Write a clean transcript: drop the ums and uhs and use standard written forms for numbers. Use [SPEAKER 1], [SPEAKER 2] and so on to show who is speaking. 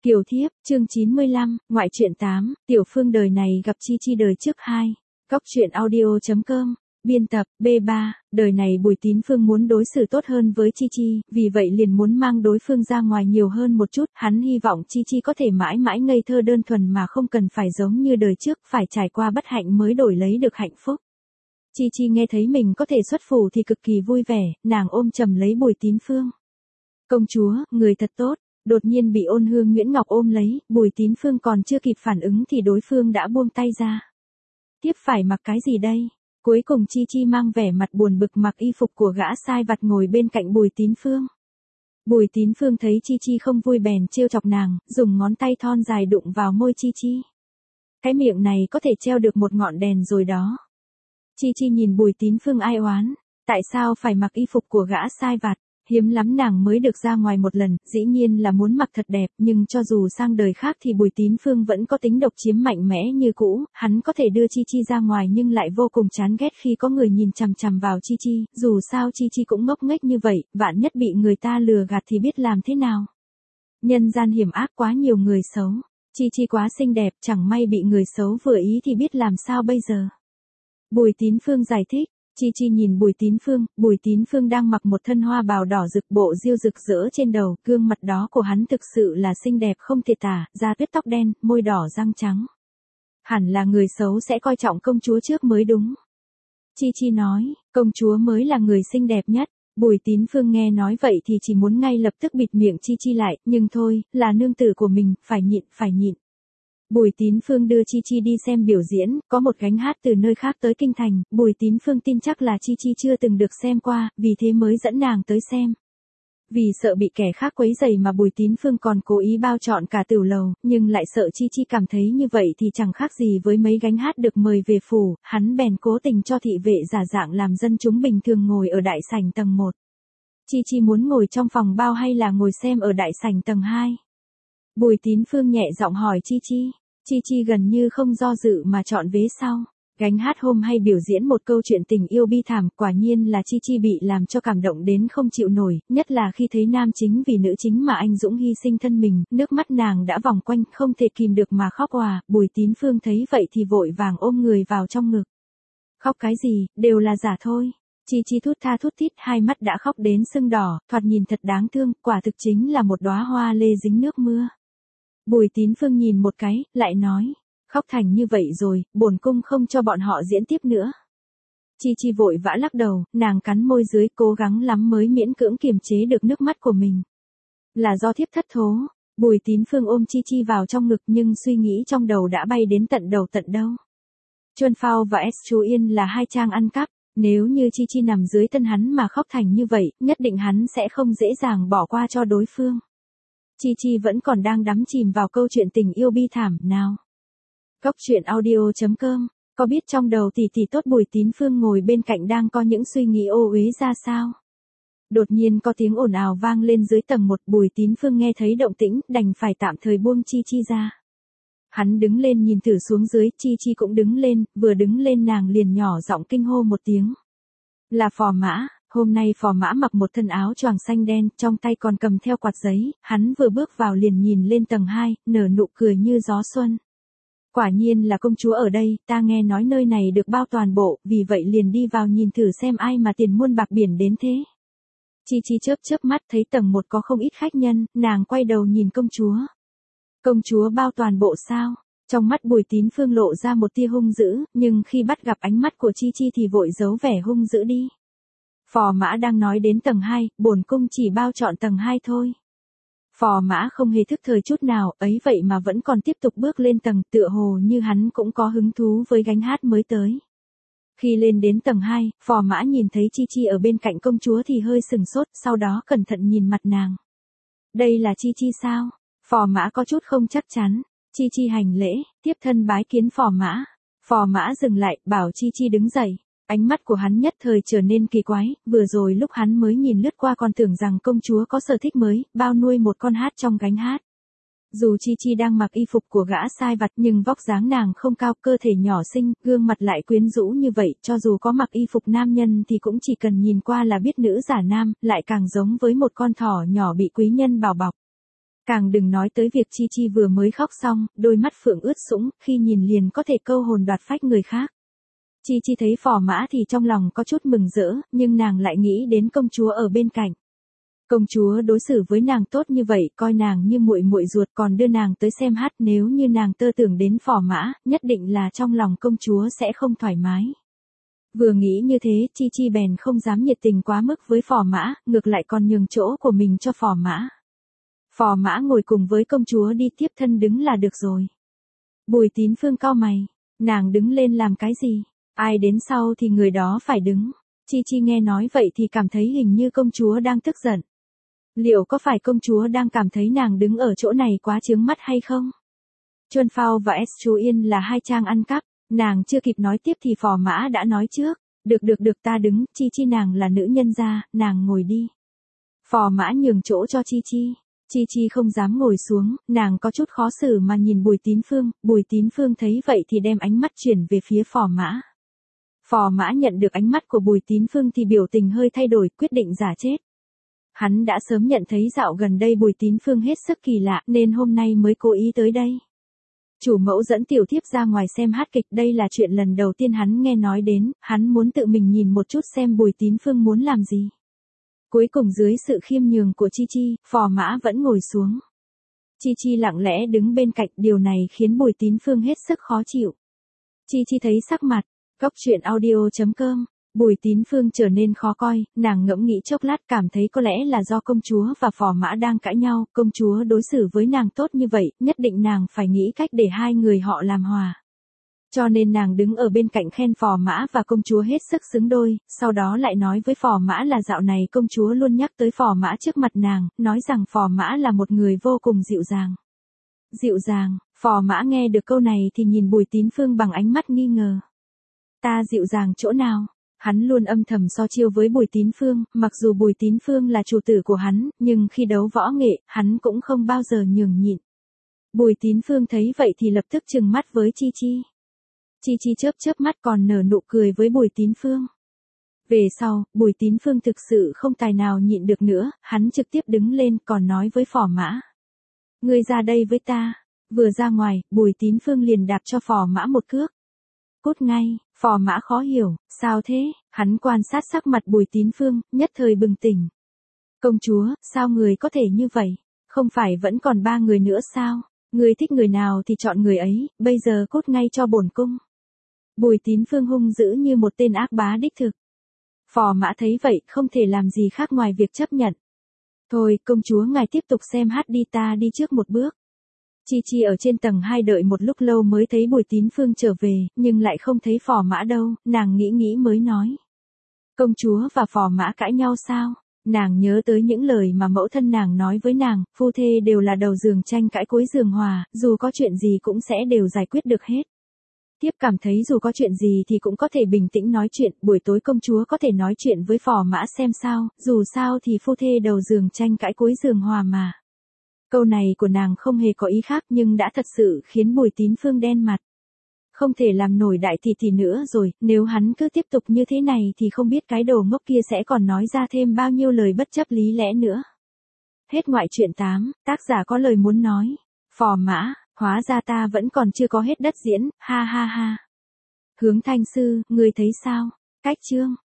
[SPEAKER 1] Kiều Thiếp, chương 95, ngoại truyện 8, Tiểu Phương đời này gặp Chi Chi đời trước 2. Góc truyện audio.com, biên tập, B3, đời này Bùi Tín Phương muốn đối xử tốt hơn với Chi Chi, vì vậy liền muốn mang đối phương ra ngoài nhiều hơn một chút, hắn hy vọng Chi Chi có thể mãi mãi ngây thơ đơn thuần mà không cần phải giống như đời trước, phải trải qua bất hạnh mới đổi lấy được hạnh phúc. Chi Chi nghe thấy mình có thể xuất phủ thì cực kỳ vui vẻ, nàng ôm chầm lấy Bùi Tín Phương. Công chúa, người thật tốt. Đột nhiên bị Ôn Hương Nguyễn Ngọc ôm lấy, Bùi Tín Phương còn chưa kịp phản ứng thì đối phương đã buông tay ra. Tiếp phải mặc cái gì đây? Cuối cùng Chi Chi mang vẻ mặt buồn bực mặc y phục của gã sai vặt ngồi bên cạnh Bùi Tín Phương. Bùi Tín Phương thấy Chi Chi không vui bèn trêu chọc nàng, dùng ngón tay thon dài đụng vào môi Chi Chi. Cái miệng này có thể treo được một ngọn đèn rồi đó. Chi Chi nhìn Bùi Tín Phương ai oán, tại sao phải mặc y phục của gã sai vặt? Hiếm lắm nàng mới được ra ngoài một lần, dĩ nhiên là muốn mặc thật đẹp, nhưng cho dù sang đời khác thì Bùi Tín Phương vẫn có tính độc chiếm mạnh mẽ như cũ, hắn có thể đưa Chi Chi ra ngoài nhưng lại vô cùng chán ghét khi có người nhìn chằm chằm vào Chi Chi, dù sao Chi Chi cũng ngốc nghếch như vậy, vạn nhất bị người ta lừa gạt thì biết làm thế nào. Nhân gian hiểm ác quá nhiều người xấu, Chi Chi quá xinh đẹp, chẳng may bị người xấu vừa ý thì biết làm sao bây giờ. Bùi Tín Phương giải thích. Chi Chi nhìn Bùi Tín Phương đang mặc một thân hoa bào đỏ rực bộ diêu rực rỡ trên đầu, gương mặt đó của hắn thực sự là xinh đẹp không thể tả, da tuyết tóc đen, môi đỏ răng trắng. Hẳn là người xấu sẽ coi trọng công chúa trước mới đúng. Chi Chi nói, công chúa mới là người xinh đẹp nhất. Bùi Tín Phương nghe nói vậy thì chỉ muốn ngay lập tức bịt miệng Chi Chi lại, nhưng thôi, là nương tử của mình, phải nhịn. Bùi Tín Phương đưa Chi Chi đi xem biểu diễn, có một gánh hát từ nơi khác tới kinh thành, Bùi Tín Phương tin chắc là Chi Chi chưa từng được xem qua, vì thế mới dẫn nàng tới xem. Vì sợ bị kẻ khác quấy rầy mà Bùi Tín Phương còn cố ý bao trọn cả tửu lầu, nhưng lại sợ Chi Chi cảm thấy như vậy thì chẳng khác gì với mấy gánh hát được mời về phủ, hắn bèn cố tình cho thị vệ giả dạng làm dân chúng bình thường ngồi ở đại sảnh tầng 1. Chi Chi muốn ngồi trong phòng bao hay là ngồi xem ở đại sảnh tầng 2? Bùi Tín Phương nhẹ giọng hỏi Chi Chi. Chi Chi gần như không do dự mà chọn vế sau. Gánh hát hôm hay biểu diễn một câu chuyện tình yêu bi thảm, quả nhiên là Chi Chi bị làm cho cảm động đến không chịu nổi, nhất là khi thấy nam chính vì nữ chính mà anh dũng hy sinh thân mình, nước mắt nàng đã vòng quanh không thể kìm được mà khóc òa, Bùi Tín Phương thấy vậy thì vội vàng ôm người vào trong ngực. Khóc cái gì, đều là giả thôi. Chi Chi thút tha thút thít, hai mắt đã khóc đến sưng đỏ, thoạt nhìn thật đáng thương, quả thực chính là một đóa hoa lê dính nước mưa. Bùi Tín Phương nhìn một cái, lại nói, khóc thành như vậy rồi, bổn cung không cho bọn họ diễn tiếp nữa. Chi Chi vội vã lắc đầu, nàng cắn môi dưới cố gắng lắm mới miễn cưỡng kiềm chế được nước mắt của mình. Là do thiếp thất thố, Bùi Tín Phương ôm Chi Chi vào trong ngực nhưng suy nghĩ trong đầu đã bay đến tận đầu tận đâu. Chuân Phao và S Chú Yên là hai trang ăn cắp, nếu như Chi Chi nằm dưới thân hắn mà khóc thành như vậy, nhất định hắn sẽ không dễ dàng bỏ qua cho đối phương. Chi Chi vẫn còn đang đắm chìm vào câu chuyện tình yêu bi thảm nào. Góc truyện audio.com, có biết trong đầu tỷ tốt Bùi Tín Phương ngồi bên cạnh đang có những suy nghĩ ô uế ra sao? Đột nhiên có tiếng ồn ào vang lên dưới tầng 1, Bùi Tín Phương nghe thấy động tĩnh, đành phải tạm thời buông Chi Chi ra. Hắn đứng lên nhìn thử xuống dưới, Chi Chi cũng đứng lên, vừa đứng lên nàng liền nhỏ giọng kinh hô một tiếng. Là Phò Mã. Hôm nay Phò Mã mặc một thân áo choàng xanh đen, trong tay còn cầm theo quạt giấy, hắn vừa bước vào liền nhìn lên tầng 2, nở nụ cười như gió xuân. Quả nhiên là công chúa ở đây, ta nghe nói nơi này được bao toàn bộ, vì vậy liền đi vào nhìn thử xem ai mà tiền muôn bạc biển đến thế. Chi Chi chớp mắt thấy tầng 1 có không ít khách nhân, nàng quay đầu nhìn công chúa. Công chúa bao toàn bộ sao? Trong mắt Bùi Tín Phương lộ ra một tia hung dữ, nhưng khi bắt gặp ánh mắt của Chi Chi thì vội giấu vẻ hung dữ đi. Phò Mã đang nói đến tầng 2, bổn cung chỉ bao trọn tầng 2 thôi. Phò Mã không hề thức thời chút nào, ấy vậy mà vẫn còn tiếp tục bước lên tầng, tựa hồ như hắn cũng có hứng thú với gánh hát mới tới. Khi lên đến tầng 2, Phò Mã nhìn thấy Chi Chi ở bên cạnh công chúa thì hơi sừng sốt, sau đó cẩn thận nhìn mặt nàng. Đây là Chi Chi sao? Phò Mã có chút không chắc chắn. Chi Chi hành lễ, tiếp thân bái kiến Phò Mã. Phò Mã dừng lại, bảo Chi Chi đứng dậy. Ánh mắt của hắn nhất thời trở nên kỳ quái, vừa rồi lúc hắn mới nhìn lướt qua còn tưởng rằng công chúa có sở thích mới, bao nuôi một con hát trong gánh hát. Dù Chi Chi đang mặc y phục của gã sai vặt nhưng vóc dáng nàng không cao, cơ thể nhỏ xinh, gương mặt lại quyến rũ như vậy, cho dù có mặc y phục nam nhân thì cũng chỉ cần nhìn qua là biết nữ giả nam, lại càng giống với một con thỏ nhỏ bị quý nhân bảo bọc. Càng đừng nói tới việc Chi Chi vừa mới khóc xong, đôi mắt phượng ướt sũng, khi nhìn liền có thể câu hồn đoạt phách người khác. Chi Chi thấy Phò Mã thì trong lòng có chút mừng rỡ, nhưng nàng lại nghĩ đến công chúa ở bên cạnh. Công chúa đối xử với nàng tốt như vậy, coi nàng như muội muội ruột, còn đưa nàng tới xem hát, nếu như nàng tơ tưởng đến Phò Mã, nhất định là trong lòng công chúa sẽ không thoải mái. Vừa nghĩ như thế, Chi Chi bèn không dám nhiệt tình quá mức với Phò Mã, ngược lại còn nhường chỗ của mình cho Phò Mã. Phò Mã ngồi cùng với công chúa đi, tiếp thân đứng là được rồi. Bùi Tín Phương cau mày, nàng đứng lên làm cái gì? Ai đến sau thì người đó phải đứng. Chi Chi nghe nói vậy thì cảm thấy hình như công chúa đang tức giận. Liệu có phải công chúa đang cảm thấy nàng đứng ở chỗ này quá chướng mắt hay không? Chuân Phao và S Chú Yên là hai trang ăn cắp, nàng chưa kịp nói tiếp thì Phò Mã đã nói trước. Được ta đứng, Chi Chi nàng là nữ nhân gia, nàng ngồi đi. Phò Mã nhường chỗ cho Chi Chi. Chi Chi không dám ngồi xuống, nàng có chút khó xử mà nhìn Bùi Tín Phương thấy vậy thì đem ánh mắt chuyển về phía Phò Mã. Phò Mã nhận được ánh mắt của Bùi Tín Phương thì biểu tình hơi thay đổi, quyết định giả chết. Hắn đã sớm nhận thấy dạo gần đây Bùi Tín Phương hết sức kỳ lạ nên hôm nay mới cố ý tới đây. Chủ mẫu dẫn tiểu thiếp ra ngoài xem hát kịch, đây là chuyện lần đầu tiên hắn nghe nói đến, hắn muốn tự mình nhìn một chút xem Bùi Tín Phương muốn làm gì. Cuối cùng dưới sự khiêm nhường của Chi Chi, Phò Mã vẫn ngồi xuống. Chi Chi lặng lẽ đứng bên cạnh, điều này khiến Bùi Tín Phương hết sức khó chịu. Chi Chi thấy sắc mặt, Cóc truyện audio.com, Bùi Tín Phương trở nên khó coi, nàng ngẫm nghĩ chốc lát cảm thấy có lẽ là do công chúa và Phò Mã đang cãi nhau, công chúa đối xử với nàng tốt như vậy, nhất định nàng phải nghĩ cách để hai người họ làm hòa. Cho nên nàng đứng ở bên cạnh khen Phò Mã và công chúa hết sức xứng đôi, sau đó lại nói với Phò Mã là dạo này công chúa luôn nhắc tới Phò Mã trước mặt nàng, nói rằng Phò Mã là một người vô cùng dịu dàng. Dịu dàng, Phò Mã nghe được câu này thì nhìn Bùi Tín Phương bằng ánh mắt nghi ngờ. Ta dịu dàng chỗ nào? Hắn luôn âm thầm so chiêu với Bùi Tín Phương, mặc dù Bùi Tín Phương là chủ tử của hắn, nhưng khi đấu võ nghệ, hắn cũng không bao giờ nhường nhịn. Bùi Tín Phương thấy vậy thì lập tức trừng mắt với Chi Chi. Chi Chi chớp mắt còn nở nụ cười với Bùi Tín Phương. Về sau, Bùi Tín Phương thực sự không tài nào nhịn được nữa, hắn trực tiếp đứng lên còn nói với Phò Mã. Ngươi ra đây với ta. Vừa ra ngoài, Bùi Tín Phương liền đạp cho Phò Mã một cước. Cút ngay, Phò Mã khó hiểu, sao thế? Hắn quan sát sắc mặt Bùi Tín Phương, nhất thời bừng tỉnh. Công chúa, sao người có thể như vậy? Không phải vẫn còn 3 người nữa sao? Người thích người nào thì chọn người ấy, bây giờ cút ngay cho bổn cung. Bùi Tín Phương hung dữ như một tên ác bá đích thực. Phò Mã thấy vậy, không thể làm gì khác ngoài việc chấp nhận. Thôi, công chúa ngài tiếp tục xem hát đi, ta đi trước một bước. Chi Chi ở trên tầng 2 đợi một lúc lâu mới thấy Bùi Tín Phương trở về, nhưng lại không thấy Phò Mã đâu, nàng nghĩ mới nói. Công chúa và Phò Mã cãi nhau sao? Nàng nhớ tới những lời mà mẫu thân nàng nói với nàng, phu thê đều là đầu giường tranh cãi cuối giường hòa, dù có chuyện gì cũng sẽ đều giải quyết được hết. Tiếp cảm thấy dù có chuyện gì thì cũng có thể bình tĩnh nói chuyện, buổi tối công chúa có thể nói chuyện với Phò Mã xem sao, dù sao thì phu thê đầu giường tranh cãi cuối giường hòa mà. Câu này của nàng không hề có ý khác nhưng đã thật sự khiến Bùi Tín Phương đen mặt. Không thể làm nổi đại tỷ nữa rồi, nếu hắn cứ tiếp tục như thế này thì không biết cái đồ ngốc kia sẽ còn nói ra thêm bao nhiêu lời bất chấp lý lẽ nữa. Hết ngoại truyện 8, tác giả có lời muốn nói. Phò Mã, hóa ra ta vẫn còn chưa có hết đất diễn, ha ha ha. Hướng Thanh Sư, ngươi thấy sao? Cách chương.